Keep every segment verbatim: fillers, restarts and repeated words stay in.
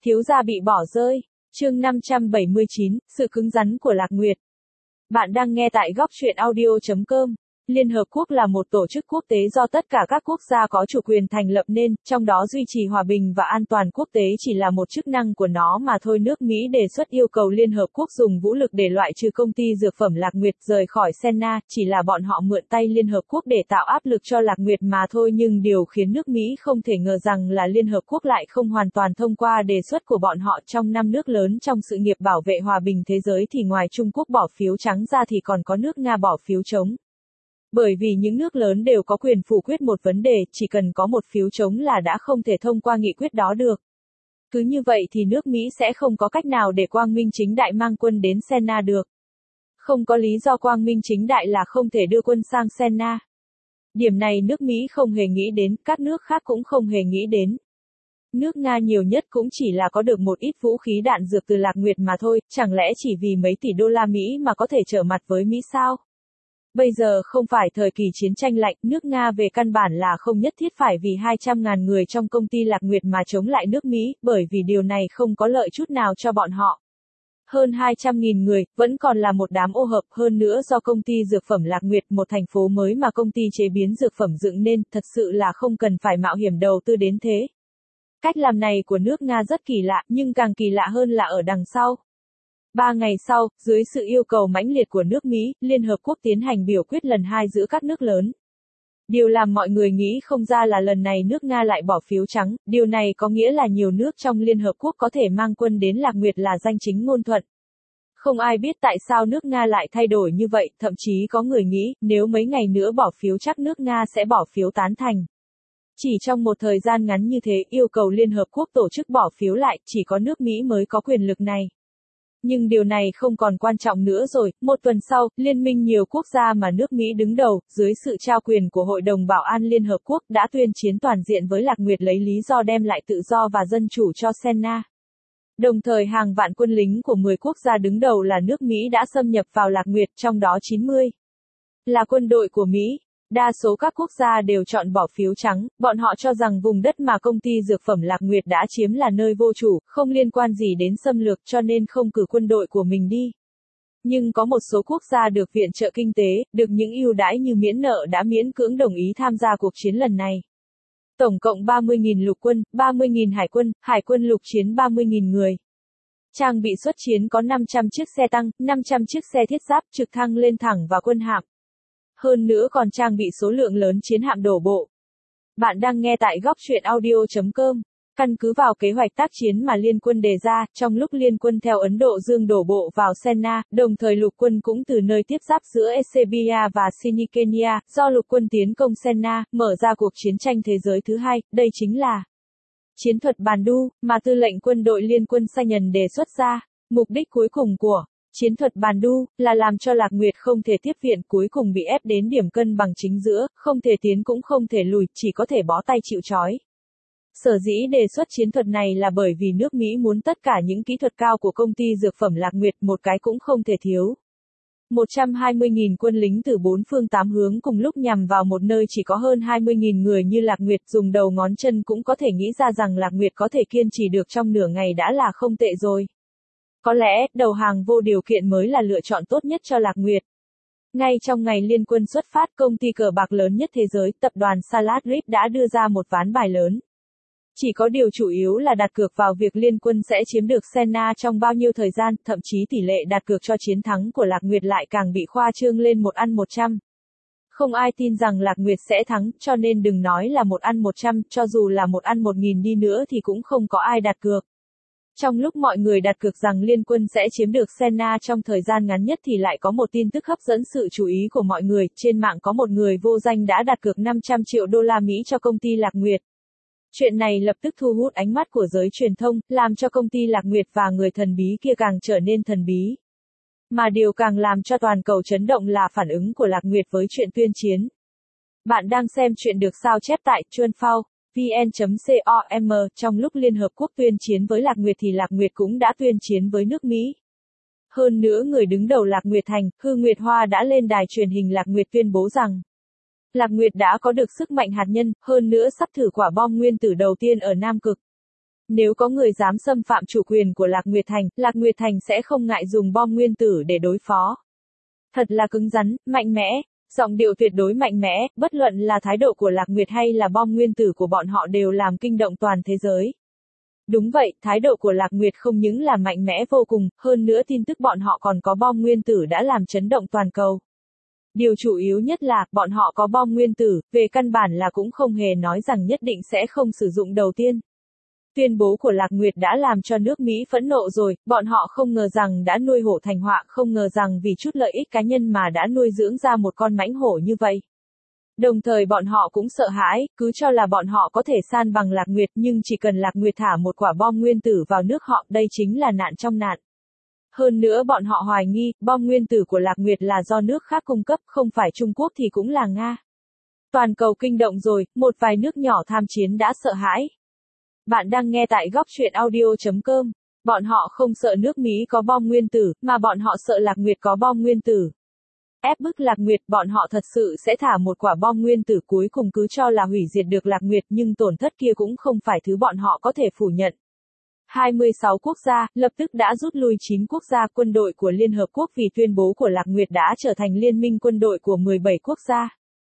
Thiếu gia bị bỏ rơi. Chương năm trăm bảy mươi chín, sự cứng rắn của Lạc Nguyệt. Bạn đang nghe tại góc truyện audio chấm com. Liên Hợp Quốc là một tổ chức quốc tế do tất cả các quốc gia có chủ quyền thành lập nên, trong đó duy trì hòa bình và an toàn quốc tế chỉ là một chức năng của nó mà thôi. Nước Mỹ đề xuất yêu cầu Liên Hợp Quốc dùng vũ lực để loại trừ công ty dược phẩm Lạc Nguyệt rời khỏi Senna, chỉ là bọn họ mượn tay Liên Hợp Quốc để tạo áp lực cho Lạc Nguyệt mà thôi. Nhưng điều khiến nước Mỹ không thể ngờ rằng là Liên Hợp Quốc lại không hoàn toàn thông qua đề xuất của bọn họ. Trong năm nước lớn trong sự nghiệp bảo vệ hòa bình thế giới thì ngoài Trung Quốc bỏ phiếu trắng ra thì còn có nước Nga bỏ phiếu trống. Bởi vì những nước lớn đều có quyền phủ quyết một vấn đề, chỉ cần có một phiếu trống là đã không thể thông qua nghị quyết đó được. Cứ như vậy thì nước Mỹ sẽ không có cách nào để quang minh chính đại mang quân đến Senna được. Không có lý do quang minh chính đại là không thể đưa quân sang Senna. Điểm này nước Mỹ không hề nghĩ đến, các nước khác cũng không hề nghĩ đến. Nước Nga nhiều nhất cũng chỉ là có được một ít vũ khí đạn dược từ Lạc Nguyệt mà thôi, chẳng lẽ chỉ vì mấy tỷ đô la Mỹ mà có thể trở mặt với Mỹ sao? Bây giờ không phải thời kỳ chiến tranh lạnh, nước Nga về căn bản là không nhất thiết phải vì hai trăm ngàn người trong công ty Lạc Nguyệt mà chống lại nước Mỹ, bởi vì điều này không có lợi chút nào cho bọn họ. Hơn hai trăm nghìn người, vẫn còn là một đám ô hợp, hơn nữa do công ty dược phẩm Lạc Nguyệt, một thành phố mới mà công ty chế biến dược phẩm dựng nên, thật sự là không cần phải mạo hiểm đầu tư đến thế. Cách làm này của nước Nga rất kỳ lạ, nhưng càng kỳ lạ hơn là ở đằng sau. Ba ngày sau, dưới sự yêu cầu mãnh liệt của nước Mỹ, Liên Hợp Quốc tiến hành biểu quyết lần hai giữa các nước lớn. Điều làm mọi người nghĩ không ra là lần này nước Nga lại bỏ phiếu trắng, điều này có nghĩa là nhiều nước trong Liên Hợp Quốc có thể mang quân đến Lạc Nguyệt là danh chính ngôn thuận. Không ai biết tại sao nước Nga lại thay đổi như vậy, thậm chí có người nghĩ, nếu mấy ngày nữa bỏ phiếu chắc nước Nga sẽ bỏ phiếu tán thành. Chỉ trong một thời gian ngắn như thế, yêu cầu Liên Hợp Quốc tổ chức bỏ phiếu lại, chỉ có nước Mỹ mới có quyền lực này. Nhưng điều này không còn quan trọng nữa rồi, một tuần sau, Liên minh nhiều quốc gia mà nước Mỹ đứng đầu, dưới sự trao quyền của Hội đồng Bảo an Liên Hợp Quốc đã tuyên chiến toàn diện với Lạc Nguyệt lấy lý do đem lại tự do và dân chủ cho Senna. Đồng thời hàng vạn quân lính của mười quốc gia đứng đầu là nước Mỹ đã xâm nhập vào Lạc Nguyệt, trong đó chín mươi là quân đội của Mỹ. Đa số các quốc gia đều chọn bỏ phiếu trắng, bọn họ cho rằng vùng đất mà công ty dược phẩm Lạc Nguyệt đã chiếm là nơi vô chủ, không liên quan gì đến xâm lược cho nên không cử quân đội của mình đi. Nhưng có một số quốc gia được viện trợ kinh tế, được những ưu đãi như miễn nợ đã miễn cưỡng đồng ý tham gia cuộc chiến lần này. Tổng cộng ba mươi nghìn lục quân, ba mươi nghìn hải quân, hải quân lục chiến ba mươi nghìn người. Trang bị xuất chiến có năm trăm chiếc xe tăng, năm trăm chiếc xe thiết giáp, trực thăng lên thẳng và quân hạm. Hơn nữa còn trang bị số lượng lớn chiến hạm đổ bộ. Bạn đang nghe tại góc truyện audio chấm com. Căn cứ vào kế hoạch tác chiến mà Liên quân đề ra, trong lúc Liên quân theo Ấn Độ Dương đổ bộ vào Senna, đồng thời lục quân cũng từ nơi tiếp giáp giữa Ethiopia và Sinikenia, do lục quân tiến công Senna, mở ra cuộc chiến tranh thế giới thứ hai, đây chính là chiến thuật Bàn Đu, mà tư lệnh quân đội Liên quân Sayan đề xuất ra. Mục đích cuối cùng của chiến thuật Bàn Đu là làm cho Lạc Nguyệt không thể tiếp viện, cuối cùng bị ép đến điểm cân bằng chính giữa, không thể tiến cũng không thể lùi, chỉ có thể bó tay chịu trói. Sở dĩ đề xuất chiến thuật này là bởi vì nước Mỹ muốn tất cả những kỹ thuật cao của công ty dược phẩm Lạc Nguyệt, một cái cũng không thể thiếu. một trăm hai mươi nghìn quân lính từ bốn phương tám hướng cùng lúc nhằm vào một nơi chỉ có hơn hai mươi nghìn người như Lạc Nguyệt, dùng đầu ngón chân cũng có thể nghĩ ra rằng Lạc Nguyệt có thể kiên trì được trong nửa ngày đã là không tệ rồi. Có lẽ, đầu hàng vô điều kiện mới là lựa chọn tốt nhất cho Lạc Nguyệt. Ngay trong ngày Liên quân xuất phát, công ty cờ bạc lớn nhất thế giới, tập đoàn Salad Grip đã đưa ra một ván bài lớn. Chỉ có điều chủ yếu là đặt cược vào việc Liên quân sẽ chiếm được Senna trong bao nhiêu thời gian, thậm chí tỷ lệ đặt cược cho chiến thắng của Lạc Nguyệt lại càng bị khoa trương lên một ăn một trăm. Không ai tin rằng Lạc Nguyệt sẽ thắng, cho nên đừng nói là một ăn một trăm, cho dù là một ăn một nghìn đi nữa thì cũng không có ai đặt cược. Trong lúc mọi người đặt cược rằng Liên quân sẽ chiếm được Senna trong thời gian ngắn nhất thì lại có một tin tức hấp dẫn sự chú ý của mọi người, trên mạng có một người vô danh đã đặt cược năm trăm triệu đô la Mỹ cho công ty Lạc Nguyệt. Chuyện này lập tức thu hút ánh mắt của giới truyền thông, làm cho công ty Lạc Nguyệt và người thần bí kia càng trở nên thần bí. Mà điều càng làm cho toàn cầu chấn động là phản ứng của Lạc Nguyệt với chuyện tuyên chiến. Bạn đang xem chuyện được sao chép tại chuanphao chấm vn chấm com. Trong lúc Liên Hợp Quốc tuyên chiến với Lạc Nguyệt thì Lạc Nguyệt cũng đã tuyên chiến với nước Mỹ. Hơn nữa người đứng đầu Lạc Nguyệt Thành, Hư Nguyệt Hoa đã lên đài truyền hình Lạc Nguyệt tuyên bố rằng Lạc Nguyệt đã có được sức mạnh hạt nhân, hơn nữa sắp thử quả bom nguyên tử đầu tiên ở Nam Cực. nếu có người dám xâm phạm chủ quyền của Lạc Nguyệt Thành, Lạc Nguyệt Thành sẽ không ngại dùng bom nguyên tử để đối phó. Thật là cứng rắn, mạnh mẽ, giọng điệu tuyệt đối mạnh mẽ, bất luận là thái độ của Lạc Nguyệt hay là bom nguyên tử của bọn họ đều làm kinh động toàn thế giới. Đúng vậy, thái độ của Lạc Nguyệt không những là mạnh mẽ vô cùng, hơn nữa tin tức bọn họ còn có bom nguyên tử đã làm chấn động toàn cầu. Điều chủ yếu nhất là, bọn họ có bom nguyên tử, về căn bản là cũng không hề nói rằng nhất định sẽ không sử dụng đầu tiên. Tuyên bố của Lạc Nguyệt đã làm cho nước Mỹ phẫn nộ rồi, bọn họ không ngờ rằng đã nuôi hổ thành họa, không ngờ rằng vì chút lợi ích cá nhân mà đã nuôi dưỡng ra một con mãnh hổ như vậy. Đồng thời bọn họ cũng sợ hãi, cứ cho là bọn họ có thể san bằng Lạc Nguyệt, nhưng chỉ cần Lạc Nguyệt thả một quả bom nguyên tử vào nước họ, đây chính là nạn trong nạn. Hơn nữa bọn họ hoài nghi, bom nguyên tử của Lạc Nguyệt là do nước khác cung cấp, không phải Trung Quốc thì cũng là Nga. Toàn cầu kinh động rồi, một vài nước nhỏ tham chiến đã sợ hãi. Bạn đang nghe tại góc truyện audio chấm com. Bọn họ không sợ nước Mỹ có bom nguyên tử, mà bọn họ sợ Lạc Nguyệt có bom nguyên tử. Ép bức Lạc Nguyệt, bọn họ thật sự sẽ thả một quả bom nguyên tử cuối cùng cứ cho là hủy diệt được Lạc Nguyệt, nhưng tổn thất kia cũng không phải thứ bọn họ có thể phủ nhận. hai mươi sáu quốc gia, lập tức đã rút lui chín quốc gia, quân đội của Liên Hợp Quốc vì tuyên bố của Lạc Nguyệt đã trở thành liên minh quân đội của mười bảy quốc gia.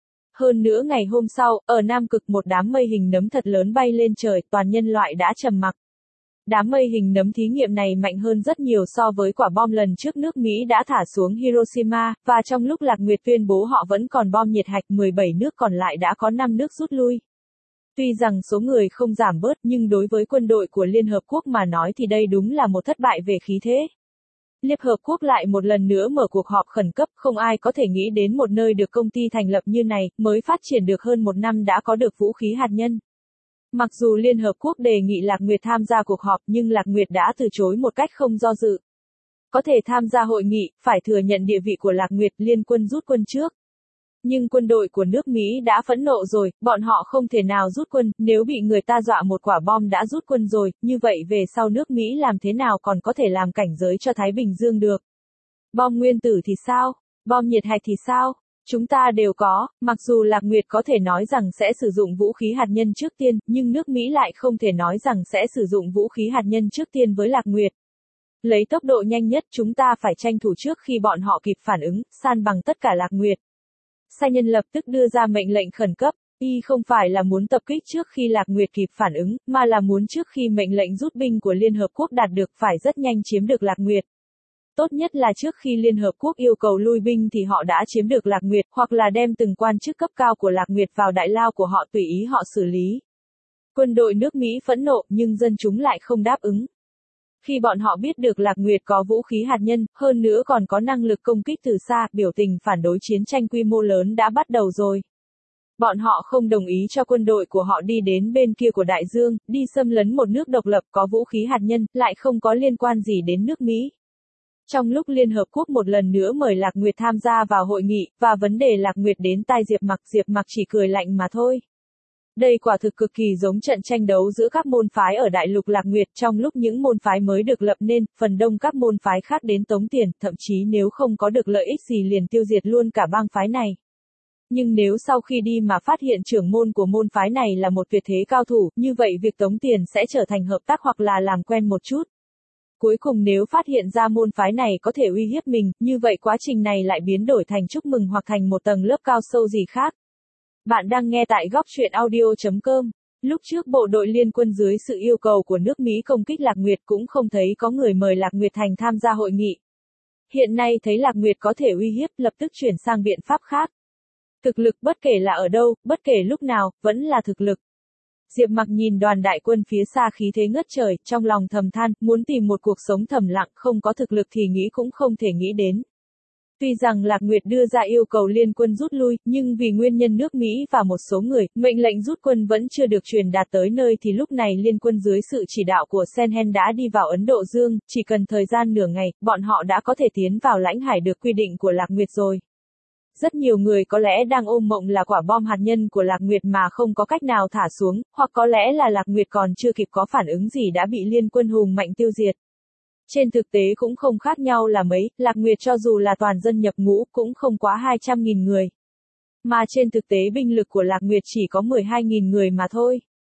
Hơn nữa ngày hôm sau, ở Nam Cực một đám mây hình nấm thật lớn bay lên trời, toàn nhân loại đã trầm mặc. Đám mây hình nấm thí nghiệm này mạnh hơn rất nhiều so với quả bom lần trước nước Mỹ đã thả xuống Hiroshima, và trong lúc Lạc Nguyệt tuyên bố họ vẫn còn bom nhiệt hạch, mười bảy nước còn lại đã có năm nước rút lui. Tuy rằng số người không giảm bớt, nhưng đối với quân đội của Liên Hợp Quốc mà nói thì đây đúng là một thất bại về khí thế. Liên Hợp Quốc lại một lần nữa mở cuộc họp khẩn cấp, không ai có thể nghĩ đến một nơi được công ty thành lập như này, mới phát triển được hơn một năm đã có được vũ khí hạt nhân. Mặc dù Liên Hợp Quốc đề nghị Lạc Nguyệt tham gia cuộc họp, nhưng Lạc Nguyệt đã từ chối một cách không do dự. Có thể tham gia hội nghị, phải thừa nhận địa vị của Lạc Nguyệt, liên quân rút quân trước. Nhưng quân đội của nước Mỹ đã phẫn nộ rồi, bọn họ không thể nào rút quân, nếu bị người ta dọa một quả bom đã rút quân rồi, như vậy về sau nước Mỹ làm thế nào còn có thể làm cảnh giới cho Thái Bình Dương được. Bom nguyên tử thì sao? Bom nhiệt hạch thì sao? Chúng ta đều có, mặc dù Lạc Nguyệt có thể nói rằng sẽ sử dụng vũ khí hạt nhân trước tiên, nhưng nước Mỹ lại không thể nói rằng sẽ sử dụng vũ khí hạt nhân trước tiên với Lạc Nguyệt. Lấy tốc độ nhanh nhất chúng ta phải tranh thủ trước khi bọn họ kịp phản ứng, san bằng tất cả Lạc Nguyệt. Sai nhân lập tức đưa ra mệnh lệnh khẩn cấp, y không phải là muốn tập kích trước khi Lạc Nguyệt kịp phản ứng, mà là muốn trước khi mệnh lệnh rút binh của Liên Hợp Quốc đạt được phải rất nhanh chiếm được Lạc Nguyệt. Tốt nhất là trước khi Liên Hợp Quốc yêu cầu lui binh thì họ đã chiếm được Lạc Nguyệt, hoặc là đem từng quan chức cấp cao của Lạc Nguyệt vào đại lao của họ tùy ý họ xử lý. Quân đội nước Mỹ phẫn nộ, nhưng dân chúng lại không đáp ứng. Khi bọn họ biết được Lạc Nguyệt có vũ khí hạt nhân, hơn nữa còn có năng lực công kích từ xa, biểu tình phản đối chiến tranh quy mô lớn đã bắt đầu rồi. Bọn họ không đồng ý cho quân đội của họ đi đến bên kia của đại dương, đi xâm lấn một nước độc lập có vũ khí hạt nhân, lại không có liên quan gì đến nước Mỹ. Trong lúc Liên Hợp Quốc một lần nữa mời Lạc Nguyệt tham gia vào hội nghị, và vấn đề Lạc Nguyệt đến tai Diệp Mặc, Diệp Mặc chỉ cười lạnh mà thôi. Đây quả thực cực kỳ giống trận tranh đấu giữa các môn phái ở đại lục Lạc Nguyệt, trong lúc những môn phái mới được lập nên, phần đông các môn phái khác đến tống tiền, thậm chí nếu không có được lợi ích gì liền tiêu diệt luôn cả bang phái này. Nhưng nếu sau khi đi mà phát hiện trưởng môn của môn phái này là một tuyệt thế cao thủ, như vậy việc tống tiền sẽ trở thành hợp tác hoặc là làm quen một chút. Cuối cùng nếu phát hiện ra môn phái này có thể uy hiếp mình, như vậy quá trình này lại biến đổi thành chúc mừng hoặc thành một tầng lớp cao sâu gì khác. Bạn đang nghe tại góc truyện audio chấm com. Lúc trước bộ đội liên quân dưới sự yêu cầu của nước Mỹ công kích Lạc Nguyệt cũng không thấy có người mời Lạc Nguyệt Thành tham gia hội nghị. Hiện nay thấy Lạc Nguyệt có thể uy hiếp, lập tức chuyển sang biện pháp khác. Thực lực bất kể là ở đâu, bất kể lúc nào, vẫn là thực lực. Diệp Mặc nhìn đoàn đại quân phía xa khí thế ngất trời, trong lòng thầm than, muốn tìm một cuộc sống thầm lặng, không có thực lực thì nghĩ cũng không thể nghĩ đến. Tuy rằng Lạc Nguyệt đưa ra yêu cầu liên quân rút lui, nhưng vì nguyên nhân nước Mỹ và một số người, mệnh lệnh rút quân vẫn chưa được truyền đạt tới nơi thì lúc này liên quân dưới sự chỉ đạo của Senhen đã đi vào Ấn Độ Dương, chỉ cần thời gian nửa ngày, bọn họ đã có thể tiến vào lãnh hải được quy định của Lạc Nguyệt rồi. Rất nhiều người có lẽ đang ôm mộng là quả bom hạt nhân của Lạc Nguyệt mà không có cách nào thả xuống, hoặc có lẽ là Lạc Nguyệt còn chưa kịp có phản ứng gì đã bị liên quân hùng mạnh tiêu diệt. Trên thực tế cũng không khác nhau là mấy, Lạc Nguyệt cho dù là toàn dân nhập ngũ cũng không quá hai trăm nghìn người. Mà trên thực tế binh lực của Lạc Nguyệt chỉ có mười hai nghìn người mà thôi.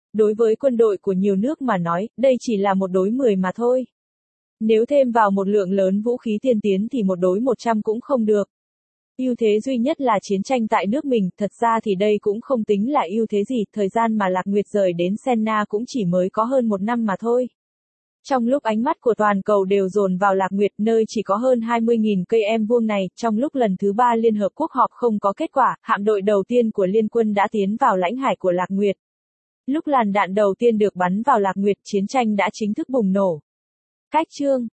Đối với quân đội của nhiều nước mà nói, đây chỉ là một đối mười mà thôi. Nếu thêm vào một lượng lớn vũ khí tiên tiến thì một đối một trăm cũng không được. Ưu thế duy nhất là chiến tranh tại nước mình, thật ra thì đây cũng không tính là ưu thế gì, thời gian mà Lạc Nguyệt rời đến Senna cũng chỉ mới có hơn một năm mà thôi. Trong lúc ánh mắt của toàn cầu đều dồn vào Lạc Nguyệt, nơi chỉ có hơn hai mươi nghìn cây em vuông này, trong lúc lần thứ ba Liên Hợp Quốc họp không có kết quả, hạm đội đầu tiên của Liên quân đã tiến vào lãnh hải của Lạc Nguyệt. Lúc làn đạn đầu tiên được bắn vào Lạc Nguyệt, chiến tranh đã chính thức bùng nổ. Cách chương